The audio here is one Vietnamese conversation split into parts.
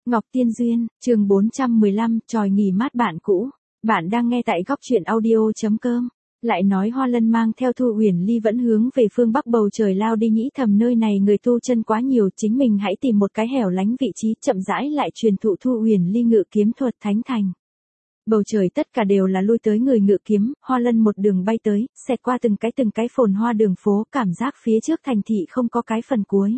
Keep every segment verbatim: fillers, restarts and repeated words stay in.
Ngọc Tiên Duyên, chương bốn trăm mười lăm, tròi nghỉ mát bạn cũ. Bạn đang nghe tại góc truyện audio.com. Lại nói Hoa Lân mang theo Thu Uyển Ly vẫn hướng về phương bắc bầu trời lao đi, nghĩ thầm nơi này người tu chân quá nhiều, chính mình hãy tìm một cái hẻo lánh vị trí chậm rãi lại truyền thụ Thu Uyển Ly ngự kiếm thuật thánh thành. Bầu trời tất cả đều là lui tới người ngự kiếm, Hoa Lân một đường bay tới, xẹt qua từng cái từng cái phồn hoa đường phố, cảm giác phía trước thành thị không có cái phần cuối.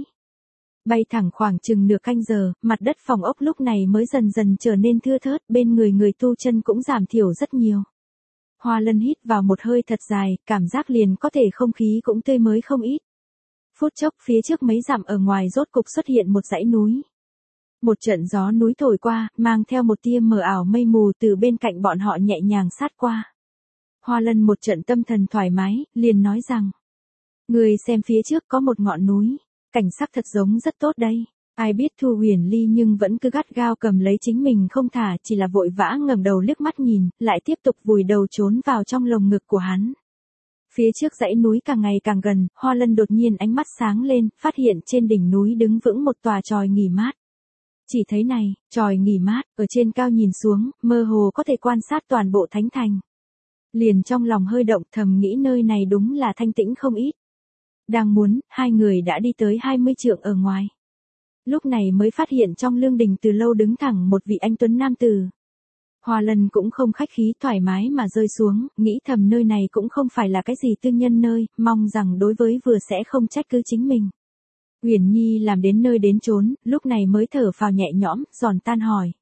Bay thẳng khoảng chừng nửa canh giờ, mặt đất phòng ốc lúc này mới dần dần trở nên thưa thớt, bên người người tu chân cũng giảm thiểu rất nhiều. Hoa Lân hít vào một hơi thật dài, cảm giác liền có thể không khí cũng tươi mới không ít. Phút chốc phía trước mấy dặm ở ngoài rốt cục xuất hiện một dãy núi. Một trận gió núi thổi qua, mang theo một tia mờ ảo mây mù từ bên cạnh bọn họ nhẹ nhàng sát qua. Hoa Lân một trận tâm thần thoải mái, liền nói rằng: người xem phía trước có một ngọn núi. Cảnh sắc thật giống rất tốt đây. Ai biết Thu Uyển Ly nhưng vẫn cứ gắt gao cầm lấy chính mình không thả, chỉ là vội vã ngẩng đầu liếc mắt nhìn, lại tiếp tục vùi đầu trốn vào trong lồng ngực của hắn. Phía trước dãy núi càng ngày càng gần, Hoa Lân đột nhiên ánh mắt sáng lên, phát hiện trên đỉnh núi đứng vững một tòa chòi nghỉ mát. Chỉ thấy này, chòi nghỉ mát, ở trên cao nhìn xuống, mơ hồ có thể quan sát toàn bộ thánh thành. Liền trong lòng hơi động, thầm nghĩ nơi này đúng là thanh tĩnh không ít. Đang muốn, hai người đã đi tới hai mươi trượng ở ngoài. Lúc này mới phát hiện trong lương đình từ lâu đứng thẳng một vị anh tuấn nam tử. Hoa Lân cũng không khách khí, thoải mái mà rơi xuống, nghĩ thầm nơi này cũng không phải là cái gì tư nhân nơi, mong rằng đối với vừa sẽ không trách cứ chính mình. Uyển Nhi làm đến nơi đến chốn, lúc này mới thở phào nhẹ nhõm, giòn tan hỏi: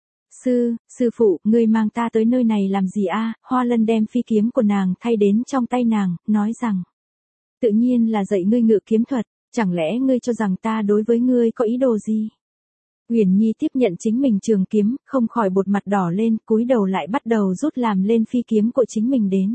Sư, sư phụ, ngươi mang ta tới nơi này làm gì a? Hoa Lân đem phi kiếm của nàng thay đến trong tay nàng, nói rằng: tự nhiên là dạy ngươi ngự kiếm thuật, chẳng lẽ ngươi cho rằng ta đối với ngươi có ý đồ gì? Uyển Nhi tiếp nhận chính mình trường kiếm, không khỏi bột mặt đỏ lên, cúi đầu lại bắt đầu rút làm lên phi kiếm của chính mình đến.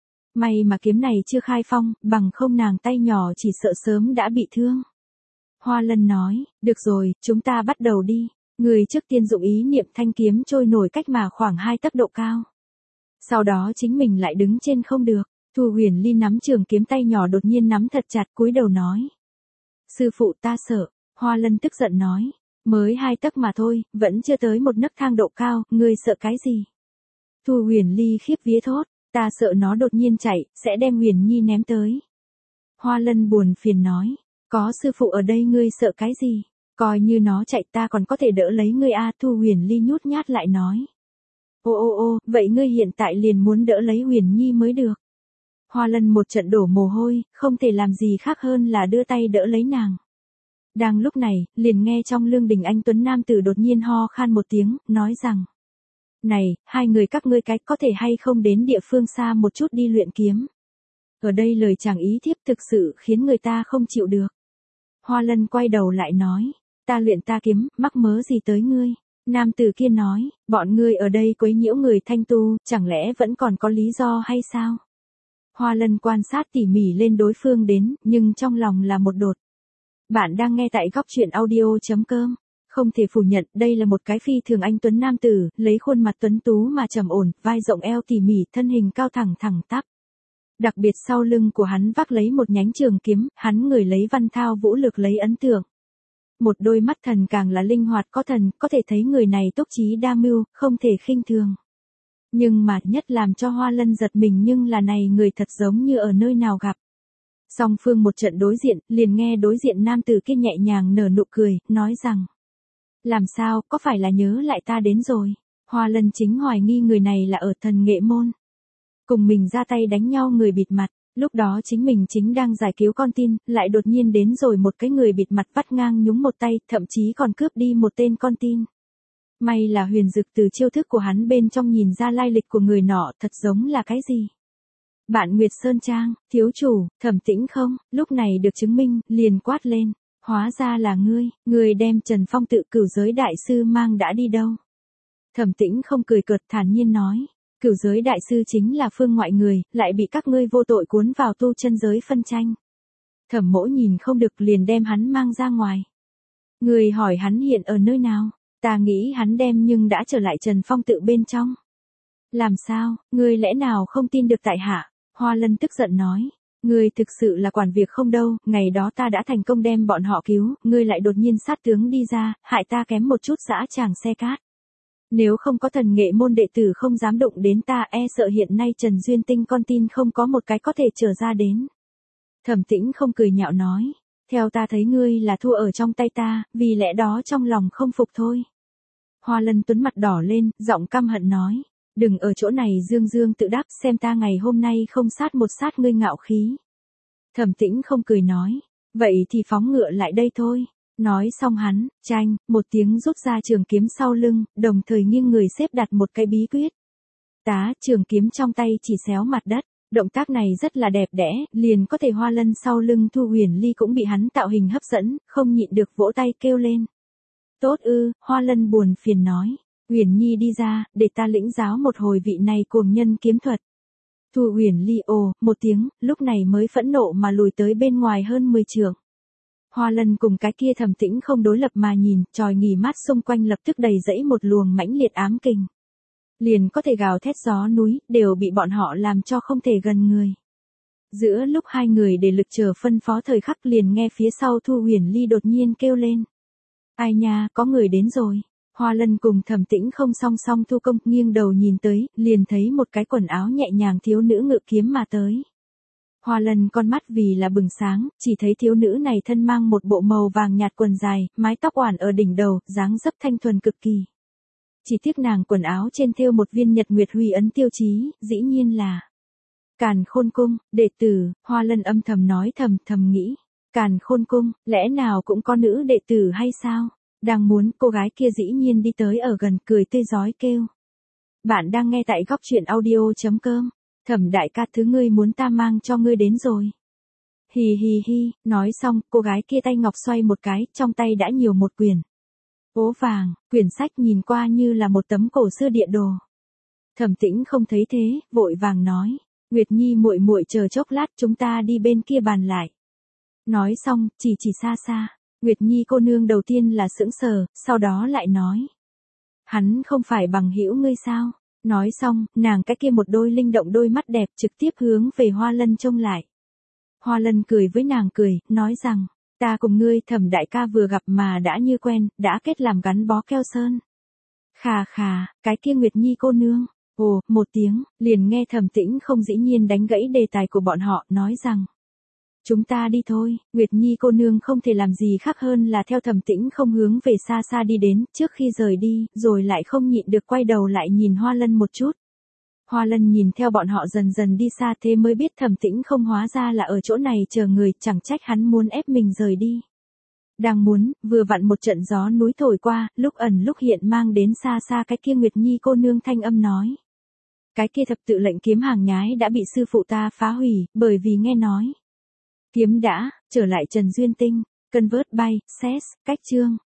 May mà kiếm này chưa khai phong, bằng không nàng tay nhỏ chỉ sợ sớm đã bị thương. Hoa Lân nói: được rồi, chúng ta bắt đầu đi. Người trước tiên dụng ý niệm thanh kiếm trôi nổi cách mà khoảng hai tấc độ cao. Sau đó chính mình lại đứng trên không được. Thu Uyển Ly nắm trường kiếm tay nhỏ đột nhiên nắm thật chặt, cúi đầu nói: sư phụ ta sợ. Hoa Lân tức giận nói: mới hai tấc mà thôi, vẫn chưa tới một nấc thang độ cao, ngươi sợ cái gì? Thu Uyển Ly khiếp vía thốt: ta sợ nó đột nhiên chạy, sẽ đem Uyển Nhi ném tới. Hoa Lân buồn phiền nói: có sư phụ ở đây ngươi sợ cái gì? Coi như nó chạy ta còn có thể đỡ lấy ngươi a. Thu Uyển Ly nhút nhát lại nói: ô ô ô, vậy ngươi hiện tại liền muốn đỡ lấy Uyển Nhi mới được. Hoa Lân một trận đổ mồ hôi, không thể làm gì khác hơn là đưa tay đỡ lấy nàng. Đang lúc này, liền nghe trong lương đình anh tuấn nam tử đột nhiên ho khan một tiếng, nói rằng: này, hai người các ngươi cái có thể hay không đến địa phương xa một chút đi luyện kiếm. Ở đây lời chàng ý thiếp thực sự khiến người ta không chịu được. Hoa Lân quay đầu lại nói: ta luyện ta kiếm, mắc mớ gì tới ngươi? Nam tử kia nói: bọn ngươi ở đây quấy nhiễu người thanh tu, chẳng lẽ vẫn còn có lý do hay sao? Hoa Lân quan sát tỉ mỉ lên đối phương đến, nhưng trong lòng là một đột. Bạn đang nghe tại góc truyện audio.com. Không thể phủ nhận, đây là một cái phi thường anh tuấn nam tử, lấy khuôn mặt tuấn tú mà trầm ổn, vai rộng eo tỉ mỉ, thân hình cao thẳng thẳng tắp. Đặc biệt sau lưng của hắn vác lấy một nhánh trường kiếm, hắn người lấy văn thao vũ lực lấy ấn tượng. Một đôi mắt thần càng là linh hoạt có thần, có thể thấy người này túc trí đa mưu, không thể khinh thường. Nhưng mà nhất làm cho Hoa Lân giật mình nhưng là này người thật giống như ở nơi nào gặp. Song phương một trận đối diện, liền nghe đối diện nam tử kia nhẹ nhàng nở nụ cười, nói rằng: làm sao, có phải là nhớ lại ta đến rồi? Hoa Lân chính hoài nghi người này là ở thần nghệ môn. Cùng mình ra tay đánh nhau người bịt mặt, lúc đó chính mình chính đang giải cứu con tin, lại đột nhiên đến rồi một cái người bịt mặt vắt ngang nhúng một tay, thậm chí còn cướp đi một tên con tin. May là Huyền Dực từ chiêu thức của hắn bên trong nhìn ra lai lịch của người nọ thật giống là cái gì. Bạn Nguyệt Sơn Trang, thiếu chủ, Thẩm Tĩnh không, lúc này được chứng minh, liền quát lên: hóa ra là ngươi, ngươi đem Trần Phong tự cửu giới đại sư mang đã đi đâu? Thẩm Tĩnh không cười cợt thản nhiên nói: cửu giới đại sư chính là phương ngoại người, lại bị các ngươi vô tội cuốn vào tu chân giới phân tranh. Thẩm Mỗ nhìn không được liền đem hắn mang ra ngoài. Ngươi hỏi hắn hiện ở nơi nào? Ta nghĩ hắn đem nhưng đã trở lại Trần Phong tự bên trong. Làm sao, ngươi lẽ nào không tin được tại hạ? Hoa Lân tức giận nói: Ngươi thực sự là quản việc không đâu, ngày đó ta đã thành công đem bọn họ cứu, ngươi lại đột nhiên sát tướng đi ra, hại ta kém một chút dã tràng xe cát. Nếu không có thần nghệ môn đệ tử không dám đụng đến ta, e sợ hiện nay Trần Duyên Tinh con tin không có một cái có thể trở ra đến. Thẩm Tĩnh không cười nhạo nói, theo ta thấy ngươi là thua ở trong tay ta, vì lẽ đó trong lòng không phục thôi. Hoa Lân Tuấn mặt đỏ lên, giọng căm hận nói, đừng ở chỗ này dương dương tự đắc, xem ta ngày hôm nay không sát một sát ngươi ngạo khí. Thẩm Tĩnh không cười nói, vậy thì phóng ngựa lại đây thôi. Nói xong hắn, chanh, một tiếng rút ra trường kiếm sau lưng, đồng thời nghiêng người xếp đặt một cái bí quyết. Tá, trường kiếm trong tay chỉ xéo mặt đất. Động tác này rất là đẹp đẽ, liền có thể Hoa Lân sau lưng Thu Huyền Ly cũng bị hắn tạo hình hấp dẫn, không nhịn được vỗ tay kêu lên. Tốt ư, Hoa Lân buồn phiền nói. Huyền Nhi đi ra, để ta lĩnh giáo một hồi vị này cuồng nhân kiếm thuật. Thu Huyền Ly ồ, một tiếng, lúc này mới phẫn nộ mà lùi tới bên ngoài hơn mười trượng. Hoa Lân cùng cái kia Thẩm Tĩnh không đối lập mà nhìn, tròi nghỉ mát xung quanh lập tức đầy dẫy một luồng mãnh liệt ám kình. Liền có thể gào thét gió núi, đều bị bọn họ làm cho không thể gần người. Giữa lúc hai người để lực chờ phân phó thời khắc liền nghe phía sau Thu Huyền Ly đột nhiên kêu lên. Ai nha, có người đến rồi. Hoa Lân cùng Thẩm Tĩnh không song song thu công, nghiêng đầu nhìn tới, liền thấy một cái quần áo nhẹ nhàng thiếu nữ ngự kiếm mà tới. Hoa Lân con mắt vì là bừng sáng, chỉ thấy thiếu nữ này thân mang một bộ màu vàng nhạt quần dài, mái tóc oản ở đỉnh đầu, dáng dấp thanh thuần cực kỳ. Chỉ tiếc nàng quần áo trên thêu một viên nhật nguyệt huy ấn tiêu chí, dĩ nhiên là Càn Khôn Cung, đệ tử. Hoa Lân âm thầm nói thầm thầm nghĩ, Càn Khôn Cung, lẽ nào cũng có nữ đệ tử hay sao? Đang muốn, cô gái kia dĩ nhiên đi tới ở gần, cười tươi rói kêu. Bạn đang nghe tại góc truyện audio chấm com. Thẩm đại ca, thứ ngươi muốn ta mang cho ngươi đến rồi. Hì hì hi, nói xong, cô gái kia tay ngọc xoay một cái, trong tay đã nhiều một quyển. Ố vàng, quyển sách nhìn qua như là một tấm cổ xưa địa đồ. Thẩm Tĩnh không thấy thế, vội vàng nói, Nguyệt Nhi muội muội chờ chốc lát chúng ta đi bên kia bàn lại. Nói xong, chỉ chỉ xa xa, Nguyệt Nhi cô nương đầu tiên là sững sờ, sau đó lại nói. Hắn không phải bằng hữu ngươi sao? Nói xong, nàng cái kia một đôi linh động đôi mắt đẹp trực tiếp hướng về Hoa Lân trông lại. Hoa Lân cười với nàng cười, nói rằng, ta cùng ngươi Thẩm đại ca vừa gặp mà đã như quen, đã kết làm gắn bó keo sơn. Khà khà, cái kia Nguyệt Nhi cô nương. Ồ, một tiếng, liền nghe Thẩm Tĩnh không dĩ nhiên đánh gãy đề tài của bọn họ, nói rằng. Chúng ta đi thôi, Nguyệt Nhi cô nương không thể làm gì khác hơn là theo Thẩm Tĩnh không hướng về xa xa đi đến, trước khi rời đi, rồi lại không nhịn được quay đầu lại nhìn Hoa Lân một chút. Hoa Lân nhìn theo bọn họ dần dần đi xa thế mới biết Thẩm Tĩnh không hóa ra là ở chỗ này chờ người, chẳng trách hắn muốn ép mình rời đi. Đang muốn, vừa vặn một trận gió núi thổi qua, lúc ẩn lúc hiện mang đến xa xa cái kia Nguyệt Nhi cô nương thanh âm nói. Cái kia thập tự lệnh kiếm hàng nhái đã bị sư phụ ta phá hủy, bởi vì nghe nói. Kiếm đã, trở lại Trần Duyên Tinh, Convert by, Sess, cách chương.